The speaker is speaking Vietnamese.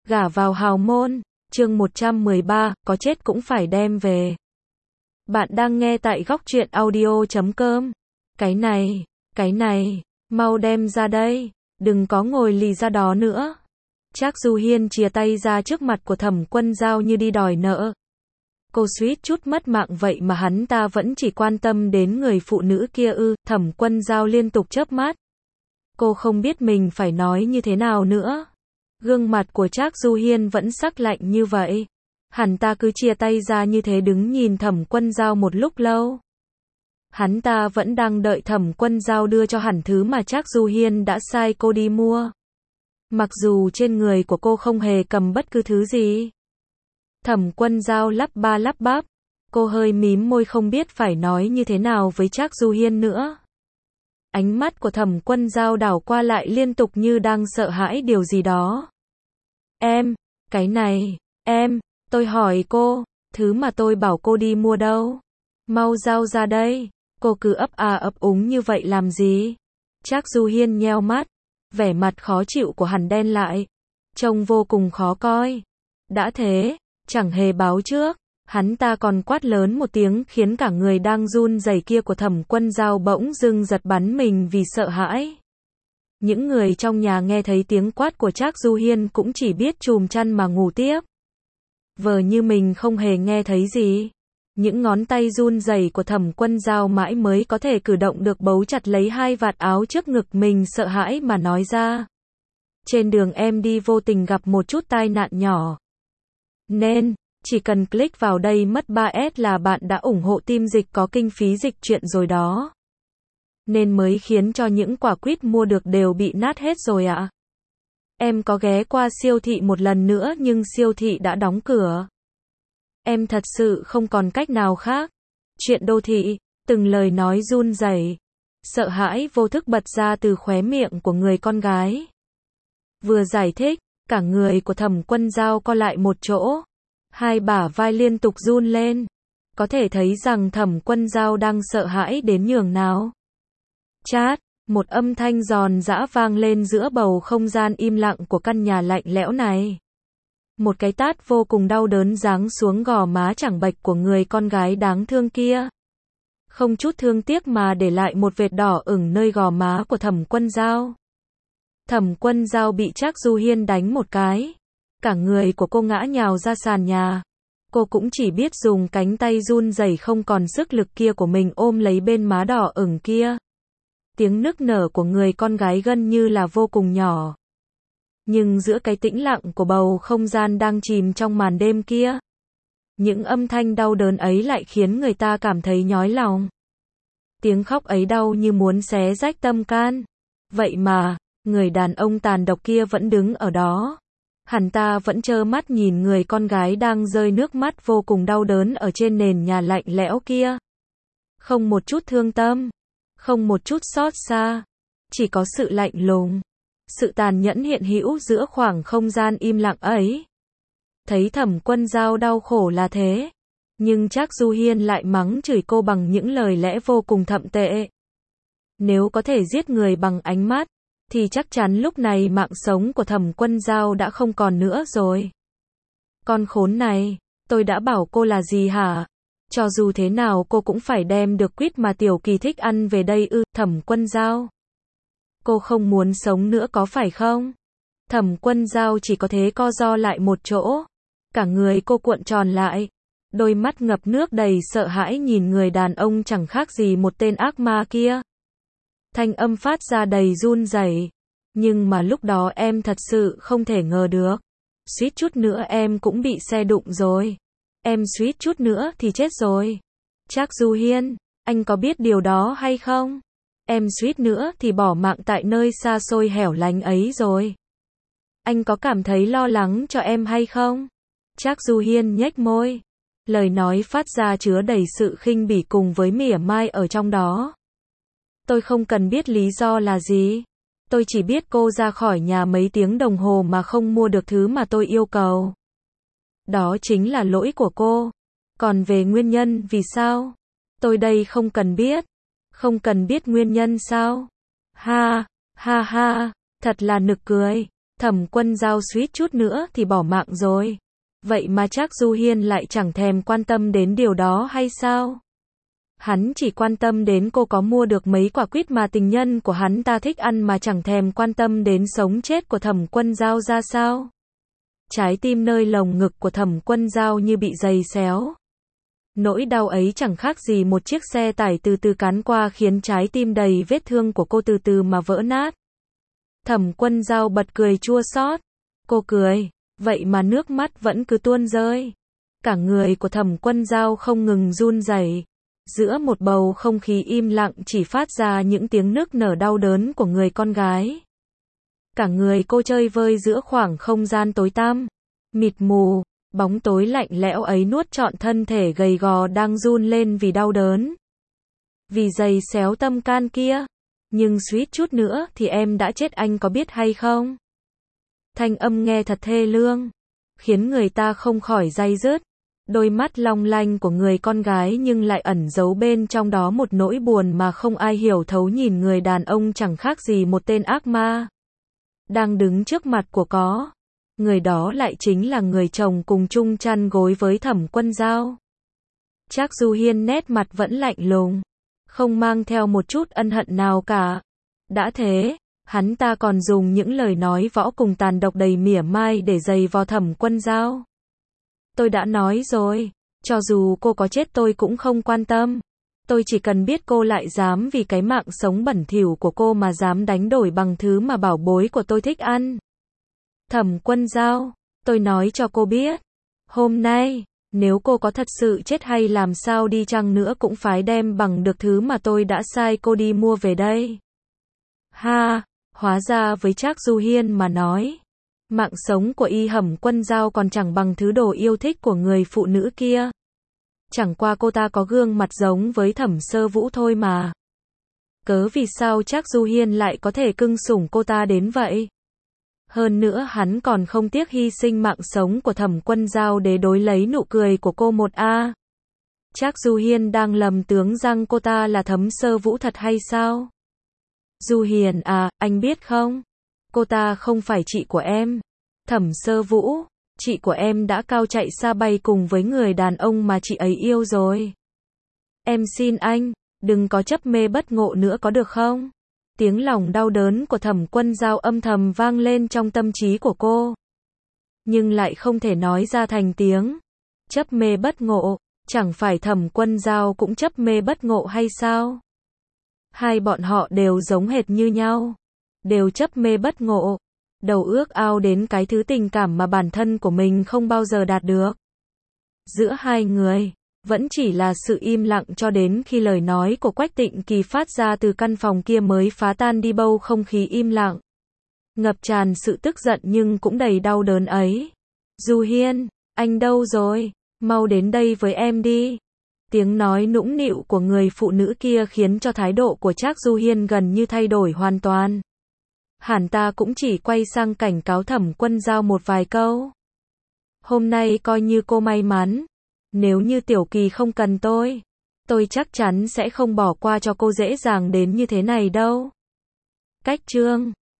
Gả vào hào môn, chương 113, có chết cũng phải đem về. Bạn đang nghe tại góc truyện audio.com. Cái này, mau đem ra đây, đừng có ngồi lì ra đó nữa. Trác Du Hiên chìa tay ra trước mặt của Thẩm Quân Dao như đi đòi nợ. Cô suýt chút mất mạng vậy mà hắn ta vẫn chỉ quan tâm đến người phụ nữ kia ư? Thẩm Quân Dao liên tục chớp mắt. Cô không biết mình phải nói như thế nào nữa. Gương mặt của Trác Du Hiên vẫn sắc lạnh như vậy. Hắn ta cứ chia tay ra như thế đứng nhìn Thẩm Quân Dao một lúc lâu. Hắn ta vẫn đang đợi Thẩm Quân Dao đưa cho hẳn thứ mà Trác Du Hiên đã sai cô đi mua. Mặc dù trên người của cô không hề cầm bất cứ thứ gì. Thẩm Quân Dao lắp ba lắp bắp. Cô hơi mím môi không biết phải nói như thế nào với Trác Du Hiên nữa. Ánh mắt của Thẩm Quân Dao đảo qua lại liên tục như đang sợ hãi điều gì đó. Cái này, tôi hỏi cô, thứ mà tôi bảo cô đi mua đâu? Mau giao ra đây, cô cứ ấp à ấp úng như vậy làm gì? Trác Du Hiên nheo mắt, vẻ mặt khó chịu của hắn đen lại, trông vô cùng khó coi. Đã thế, chẳng hề báo trước, hắn ta còn quát lớn một tiếng khiến cả người đang run rẩy kia của Thẩm Quân Dao bỗng dưng giật bắn mình vì sợ hãi. Những người trong nhà nghe thấy tiếng quát của Trác Du Hiên cũng chỉ biết chùm chăn mà ngủ tiếp. Vờ như mình không hề nghe thấy gì. Những ngón tay run rẩy của Thẩm Quân Dao mãi mới có thể cử động được bấu chặt lấy hai vạt áo trước ngực mình, sợ hãi mà nói ra. Trên đường em đi vô tình gặp một chút tai nạn nhỏ. Nên, chỉ cần click vào đây mất 3S là bạn đã ủng hộ team dịch có kinh phí dịch truyện rồi đó. Nên mới khiến cho những quả quýt mua được đều bị nát hết rồi ạ. Em có ghé qua siêu thị một lần nữa nhưng siêu thị đã đóng cửa. Em thật sự không còn cách nào khác. Chuyện đô thị, từng lời nói run rẩy, sợ hãi vô thức bật ra từ khóe miệng của người con gái. Vừa giải thích, cả người của Thẩm Quân Dao co lại một chỗ. Hai bả vai liên tục run lên. Có thể thấy rằng Thẩm Quân Dao đang sợ hãi đến nhường nào. Chát, một âm thanh giòn giã vang lên giữa bầu không gian im lặng của căn nhà lạnh lẽo này. Một cái tát vô cùng đau đớn giáng xuống gò má chẳng bệch của người con gái đáng thương kia. Không chút thương tiếc mà để lại một vệt đỏ ửng nơi gò má của Thẩm Quân Dao. Thẩm Quân Dao bị Trác Du Hiên đánh một cái. Cả người của cô ngã nhào ra sàn nhà. Cô cũng chỉ biết dùng cánh tay run rẩy không còn sức lực kia của mình ôm lấy bên má đỏ ửng kia. Tiếng nức nở của người con gái gần như là vô cùng nhỏ. Nhưng giữa cái tĩnh lặng của bầu không gian đang chìm trong màn đêm kia, những âm thanh đau đớn ấy lại khiến người ta cảm thấy nhói lòng. Tiếng khóc ấy đau như muốn xé rách tâm can. Vậy mà, người đàn ông tàn độc kia vẫn đứng ở đó. Hắn ta vẫn trơ mắt nhìn người con gái đang rơi nước mắt vô cùng đau đớn ở trên nền nhà lạnh lẽo kia. Không một chút thương tâm, không một chút xót xa, chỉ có sự lạnh lùng, sự tàn nhẫn hiện hữu giữa khoảng không gian im lặng ấy. Thấy Thẩm Quân Dao đau khổ là thế, nhưng Trác Du Hiên lại mắng chửi cô bằng những lời lẽ vô cùng thậm tệ. Nếu có thể giết người bằng ánh mắt, thì chắc chắn lúc này mạng sống của Thẩm Quân Dao đã không còn nữa rồi. Con khốn này, tôi đã bảo cô là gì hả? Cho dù thế nào cô cũng phải đem được quýt mà Tiểu Kỳ thích ăn về đây ư? Thẩm Quân Dao, cô không muốn sống nữa có phải không? Thẩm Quân Dao chỉ có thế co ro lại một chỗ. Cả người cô cuộn tròn lại. Đôi mắt ngập nước đầy sợ hãi nhìn người đàn ông chẳng khác gì một tên ác ma kia. Thanh âm phát ra đầy run rẩy. Nhưng mà lúc đó em thật sự không thể ngờ được. Suýt chút nữa em cũng bị xe đụng rồi. Em suýt chút nữa thì chết rồi. Trác Du Hiên, anh có biết điều đó hay không? Em suýt nữa thì bỏ mạng tại nơi xa xôi hẻo lánh ấy rồi. Anh có cảm thấy lo lắng cho em hay không? Trác Du Hiên nhếch môi. Lời nói phát ra chứa đầy sự khinh bỉ cùng với mỉa mai ở trong đó. Tôi không cần biết lý do là gì. Tôi chỉ biết cô ra khỏi nhà mấy tiếng đồng hồ mà không mua được thứ mà tôi yêu cầu. Đó chính là lỗi của cô. Còn về nguyên nhân vì sao? Tôi đây không cần biết. Không cần biết nguyên nhân sao? Ha, ha ha, thật là nực cười. Thẩm Quân Dao suýt chút nữa thì bỏ mạng rồi. Vậy mà Trác Du Hiên lại chẳng thèm quan tâm đến điều đó hay sao? Hắn chỉ quan tâm đến cô có mua được mấy quả quýt mà tình nhân của hắn ta thích ăn mà chẳng thèm quan tâm đến sống chết của Thẩm Quân Dao ra sao? Trái tim nơi lồng ngực của Thẩm Quân Dao như bị giày xéo. Nỗi đau ấy chẳng khác gì một chiếc xe tải từ từ cán qua khiến trái tim đầy vết thương của cô từ từ mà vỡ nát. Thẩm Quân Dao bật cười chua xót. Cô cười, vậy mà nước mắt vẫn cứ tuôn rơi. Cả người của Thẩm Quân Dao không ngừng run rẩy. Giữa một bầu không khí im lặng chỉ phát ra những tiếng nức nở đau đớn của người con gái. Cả người cô chơi vơi giữa khoảng không gian tối tăm, mịt mù, bóng tối lạnh lẽo ấy nuốt trọn thân thể gầy gò đang run lên vì đau đớn. Vì giày xéo tâm can kia. Nhưng suýt chút nữa thì em đã chết, anh có biết hay không? Thanh âm nghe thật thê lương, khiến người ta không khỏi day dứt. Đôi mắt long lanh của người con gái nhưng lại ẩn giấu bên trong đó một nỗi buồn mà không ai hiểu thấu, nhìn người đàn ông chẳng khác gì một tên ác ma đang đứng trước mặt của có. Người đó lại chính là người chồng cùng chung chăn gối với Thẩm Quân Dao. Trác Du Hiên nét mặt vẫn lạnh lùng, không mang theo một chút ân hận nào cả. Đã thế, hắn ta còn dùng những lời nói võ cùng tàn độc đầy mỉa mai để giày vò Thẩm Quân Dao. Tôi đã nói rồi, cho dù cô có chết tôi cũng không quan tâm. Tôi chỉ cần biết cô lại dám vì cái mạng sống bẩn thỉu của cô mà dám đánh đổi bằng thứ mà bảo bối của tôi thích ăn. Thẩm Quân Dao, tôi nói cho cô biết, hôm nay, nếu cô có thật sự chết hay làm sao đi chăng nữa cũng phải đem bằng được thứ mà tôi đã sai cô đi mua về đây. Ha, hóa ra với Trác Du Hiên mà nói, mạng sống của Thẩm Quân Dao còn chẳng bằng thứ đồ yêu thích của người phụ nữ kia. Chẳng qua cô ta có gương mặt giống với Thẩm Sơ Vũ thôi mà. Cớ vì sao Trác Du Hiên lại có thể cưng sủng cô ta đến vậy? Hơn nữa hắn còn không tiếc hy sinh mạng sống của Thẩm Quân Dao để đối lấy nụ cười của cô một a. Trác Du Hiên đang lầm tưởng rằng cô ta là Thẩm Sơ Vũ thật hay sao? Du Hiền à, anh biết không? Cô ta không phải chị của em. Thẩm Sơ Vũ, chị của em đã cao chạy xa bay cùng với người đàn ông mà chị ấy yêu rồi. Em xin anh, đừng có chấp mê bất ngộ nữa có được không? Tiếng lòng đau đớn của Thẩm Quân Dao âm thầm vang lên trong tâm trí của cô. Nhưng lại không thể nói ra thành tiếng. Chấp mê bất ngộ, chẳng phải Thẩm Quân Dao cũng chấp mê bất ngộ hay sao? Hai bọn họ đều giống hệt như nhau. Đều chấp mê bất ngộ. Đầu ước ao đến cái thứ tình cảm mà bản thân của mình không bao giờ đạt được. Giữa hai người, vẫn chỉ là sự im lặng cho đến khi lời nói của Quách Tịnh Kỳ phát ra từ căn phòng kia mới phá tan đi bầu không khí im lặng. Ngập tràn sự tức giận nhưng cũng đầy đau đớn ấy. Du Hiên, anh đâu rồi? Mau đến đây với em đi. Tiếng nói nũng nịu của người phụ nữ kia khiến cho thái độ của Trác Du Hiên gần như thay đổi hoàn toàn. Hắn ta cũng chỉ quay sang cảnh cáo Thẩm Quân Dao một vài câu. Hôm nay coi như cô may mắn. Nếu như Tiểu Kỳ không cần tôi chắc chắn sẽ không bỏ qua cho cô dễ dàng đến như thế này đâu. Cách chương